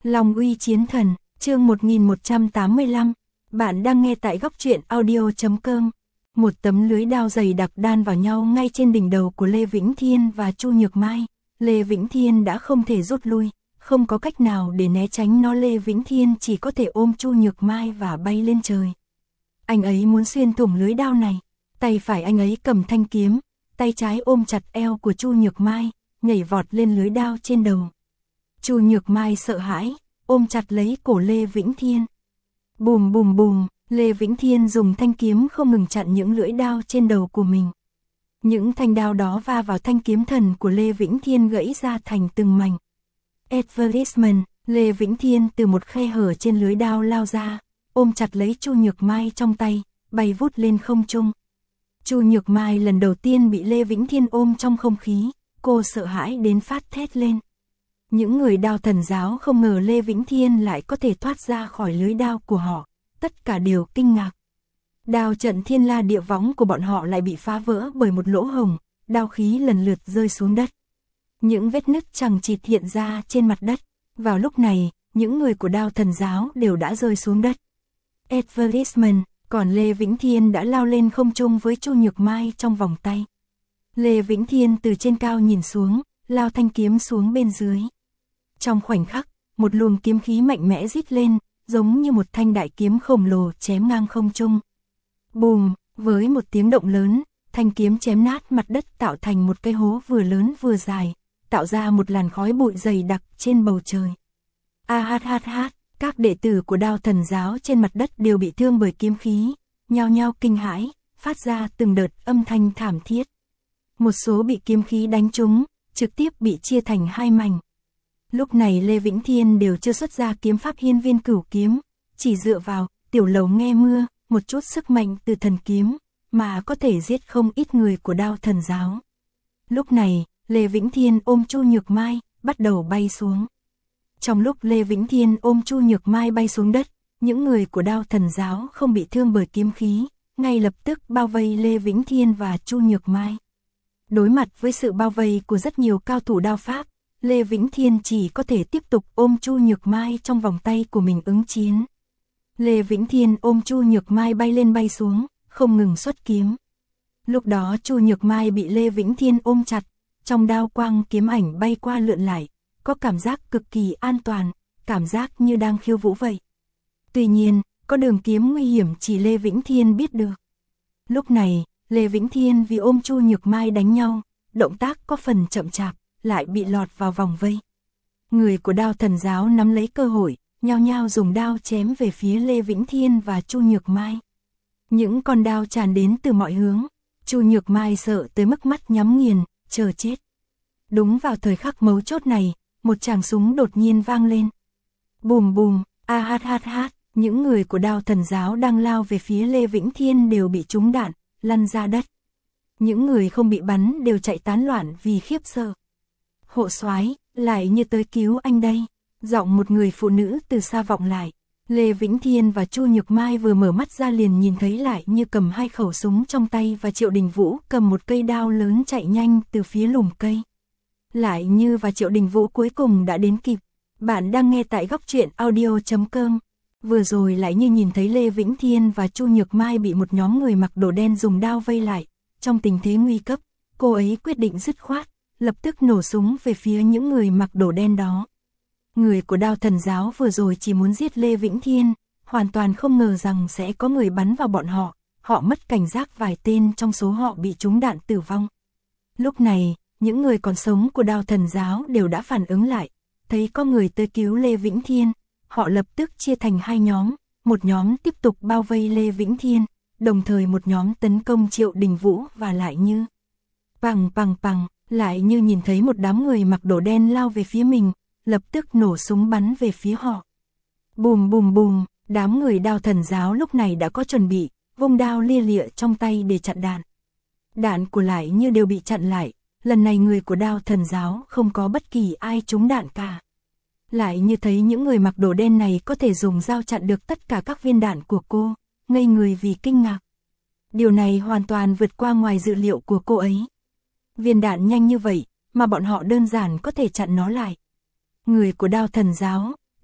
Long uy chiến thần, chương 1185. Bạn đang nghe tại góc truyện audio.com. Một tấm lưới đao dày đặc đan vào nhau ngay trên đỉnh đầu của Lê Vĩnh Thiên và Chu Nhược Mai. Lê Vĩnh Thiên đã không thể rút lui, không có cách nào để né tránh nó. Lê Vĩnh Thiên chỉ có thể ôm Chu Nhược Mai và bay lên trời. Anh ấy muốn xuyên thủng lưới đao này. Tay phải anh ấy cầm thanh kiếm, tay trái ôm chặt eo của Chu Nhược Mai, nhảy vọt lên lưới đao trên đầu. Chu Nhược Mai sợ hãi, ôm chặt lấy cổ Lê Vĩnh Thiên. Bùm bùm bùm, Lê Vĩnh Thiên dùng thanh kiếm không ngừng chặn những lưỡi đao trên đầu của mình. Những thanh đao đó va vào thanh kiếm thần của Lê Vĩnh Thiên gãy ra thành từng mảnh. Advertisement, Lê Vĩnh Thiên từ một khe hở trên lưới đao lao ra, ôm chặt lấy Chu Nhược Mai trong tay, bay vút lên không trung. Chu Nhược Mai lần đầu tiên bị Lê Vĩnh Thiên ôm trong không khí, cô sợ hãi đến phát thét lên. Những người đao thần giáo không ngờ Lê Vĩnh Thiên lại có thể thoát ra khỏi lưới đao của họ, tất cả đều kinh ngạc. Đao trận thiên la địa võng của bọn họ lại bị phá vỡ bởi một lỗ hổng, đao khí lần lượt rơi xuống đất. Những vết nứt chằng chịt hiện ra trên mặt đất. Vào lúc này, những người của đao thần giáo đều đã rơi xuống đất. Advertisement, còn Lê Vĩnh Thiên đã lao lên không trung với Chu Nhược Mai trong vòng tay. Lê Vĩnh Thiên từ trên cao nhìn xuống, lao thanh kiếm xuống bên dưới. Trong khoảnh khắc, một luồng kiếm khí mạnh mẽ rít lên, giống như một thanh đại kiếm khổng lồ chém ngang không trung. Bùm, với một tiếng động lớn, thanh kiếm chém nát mặt đất tạo thành một cái hố vừa lớn vừa dài, tạo ra một làn khói bụi dày đặc trên bầu trời. Các đệ tử của đao thần giáo trên mặt đất đều bị thương bởi kiếm khí, nhao nhao kinh hãi, phát ra từng đợt âm thanh thảm thiết. Một số bị kiếm khí đánh trúng, trực tiếp bị chia thành hai mảnh. Lúc này Lê Vĩnh Thiên đều chưa xuất ra kiếm pháp hiên viên cửu kiếm, chỉ dựa vào tiểu lầu nghe mưa, một chút sức mạnh từ thần kiếm, mà có thể giết không ít người của đao thần giáo. Lúc này, Lê Vĩnh Thiên ôm Chu Nhược Mai, bắt đầu bay xuống. Trong lúc Lê Vĩnh Thiên ôm Chu Nhược Mai bay xuống đất, những người của đao thần giáo không bị thương bởi kiếm khí, ngay lập tức bao vây Lê Vĩnh Thiên và Chu Nhược Mai. Đối mặt với sự bao vây của rất nhiều cao thủ đao pháp, Lê Vĩnh Thiên chỉ có thể tiếp tục ôm Chu Nhược Mai trong vòng tay của mình ứng chiến. Lê Vĩnh Thiên ôm Chu Nhược Mai bay lên bay xuống, không ngừng xuất kiếm. Lúc đó Chu Nhược Mai bị Lê Vĩnh Thiên ôm chặt, trong đao quang kiếm ảnh bay qua lượn lại, có cảm giác cực kỳ an toàn, cảm giác như đang khiêu vũ vậy. Tuy nhiên, có đường kiếm nguy hiểm chỉ Lê Vĩnh Thiên biết được. Lúc này, Lê Vĩnh Thiên vì ôm Chu Nhược Mai đánh nhau, động tác có phần chậm chạp, lại bị lọt vào vòng vây. Người của đao thần giáo nắm lấy cơ hội, nhao nhao dùng đao chém về phía Lê Vĩnh Thiên và Chu Nhược Mai. Những con đao tràn đến từ mọi hướng, Chu Nhược Mai sợ tới mức mắt nhắm nghiền, chờ chết. Đúng vào thời khắc mấu chốt này, một tràng súng đột nhiên vang lên. Bùm bùm, những người của đao thần giáo đang lao về phía Lê Vĩnh Thiên đều bị trúng đạn, lăn ra đất. Những người không bị bắn đều chạy tán loạn vì khiếp sợ. Hộ soái, lại như tới cứu anh đây. Giọng một người phụ nữ từ xa vọng lại. Lê Vĩnh Thiên và Chu Nhược Mai vừa mở mắt ra liền nhìn thấy lại như cầm hai khẩu súng trong tay và Triệu Đình Vũ cầm một cây đao lớn chạy nhanh từ phía lùm cây. Lại như và Triệu Đình Vũ cuối cùng đã đến kịp. Bạn đang nghe tại góc truyện audio.com. Vừa rồi lại như nhìn thấy Lê Vĩnh Thiên và Chu Nhược Mai bị một nhóm người mặc đồ đen dùng đao vây lại. Trong tình thế nguy cấp, cô ấy quyết định dứt khoát, lập tức nổ súng về phía những người mặc đồ đen đó. Người của đao thần giáo vừa rồi chỉ muốn giết Lê Vĩnh Thiên, hoàn toàn không ngờ rằng sẽ có người bắn vào bọn họ, họ mất cảnh giác vài tên trong số họ bị trúng đạn tử vong. Lúc này, những người còn sống của đao thần giáo đều đã phản ứng lại, thấy có người tới cứu Lê Vĩnh Thiên, họ lập tức chia thành hai nhóm, một nhóm tiếp tục bao vây Lê Vĩnh Thiên, đồng thời một nhóm tấn công Triệu Đình Vũ và lại như. Lại như nhìn thấy một đám người mặc đồ đen lao về phía mình, lập tức nổ súng bắn về phía họ. Bùm bùm bùm, đám người đao thần giáo lúc này đã có chuẩn bị, vung đao lia lịa trong tay để chặn đạn. Đạn của lại như đều bị chặn lại, lần này người của đao thần giáo không có bất kỳ ai trúng đạn cả. Lại như thấy những người mặc đồ đen này có thể dùng dao chặn được tất cả các viên đạn của cô, ngây người vì kinh ngạc. Điều này hoàn toàn vượt qua ngoài dự liệu của cô ấy. Viên đạn nhanh như vậy, mà bọn họ đơn giản có thể chặn nó lại. Người của đao thần giáo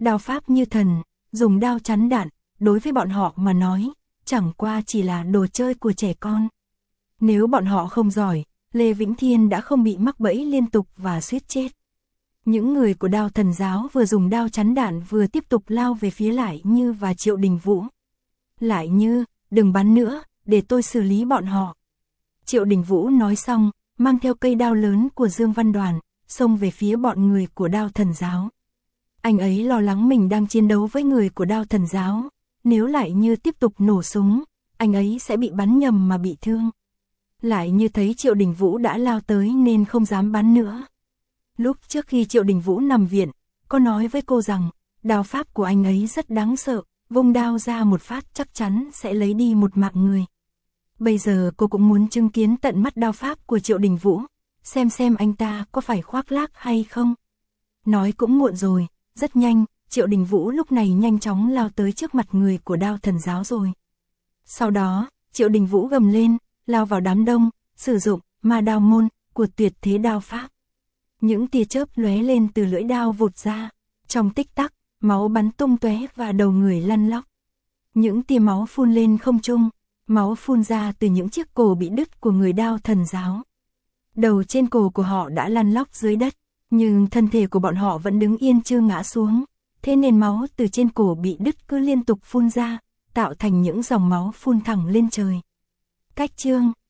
Đao pháp như thần, dùng đao chắn đạn, đối với bọn họ mà nói, chẳng qua chỉ là đồ chơi của trẻ con. Nếu bọn họ không giỏi, Lê Vĩnh Thiên đã không bị mắc bẫy liên tục và suýt chết. Những người của Đao Thần giáo vừa dùng đao chắn đạn vừa tiếp tục lao về phía Lại Như và Triệu Đình Vũ. Lại Như, đừng bắn nữa, để tôi xử lý bọn họ. Triệu Đình Vũ nói xong, mang theo cây đao lớn của Dương Văn Đoàn, xông về phía bọn người của Đao Thần giáo. Anh ấy lo lắng mình đang chiến đấu với người của Đao Thần giáo, nếu Lại Như tiếp tục nổ súng, anh ấy sẽ bị bắn nhầm mà bị thương. Lại Như thấy Triệu Đình Vũ đã lao tới nên không dám bắn nữa. Lúc trước khi Triệu Đình Vũ nằm viện, có nói với cô rằng, đao pháp của anh ấy rất đáng sợ, vung đao ra một phát chắc chắn sẽ lấy đi một mạng người. Bây giờ cô cũng muốn chứng kiến tận mắt đao pháp của Triệu Đình Vũ, xem anh ta có phải khoác lác hay không. Nói cũng muộn rồi, rất nhanh, Triệu Đình Vũ lúc này nhanh chóng lao tới trước mặt người của Đao Thần giáo rồi. Sau đó, Triệu Đình Vũ gầm lên, lao vào đám đông, sử dụng ma đao môn của tuyệt thế đao pháp. Những tia chớp lóe lên từ lưỡi đao vụt ra, trong tích tắc, máu bắn tung tóe và đầu người lăn lóc. Những tia máu phun lên không trung, máu phun ra từ những chiếc cổ bị đứt của người Đao Thần giáo. Đầu trên cổ của họ đã lăn lóc dưới đất, nhưng thân thể của bọn họ vẫn đứng yên chưa ngã xuống, thế nên máu từ trên cổ bị đứt cứ liên tục phun ra, tạo thành những dòng máu phun thẳng lên trời. Cách chương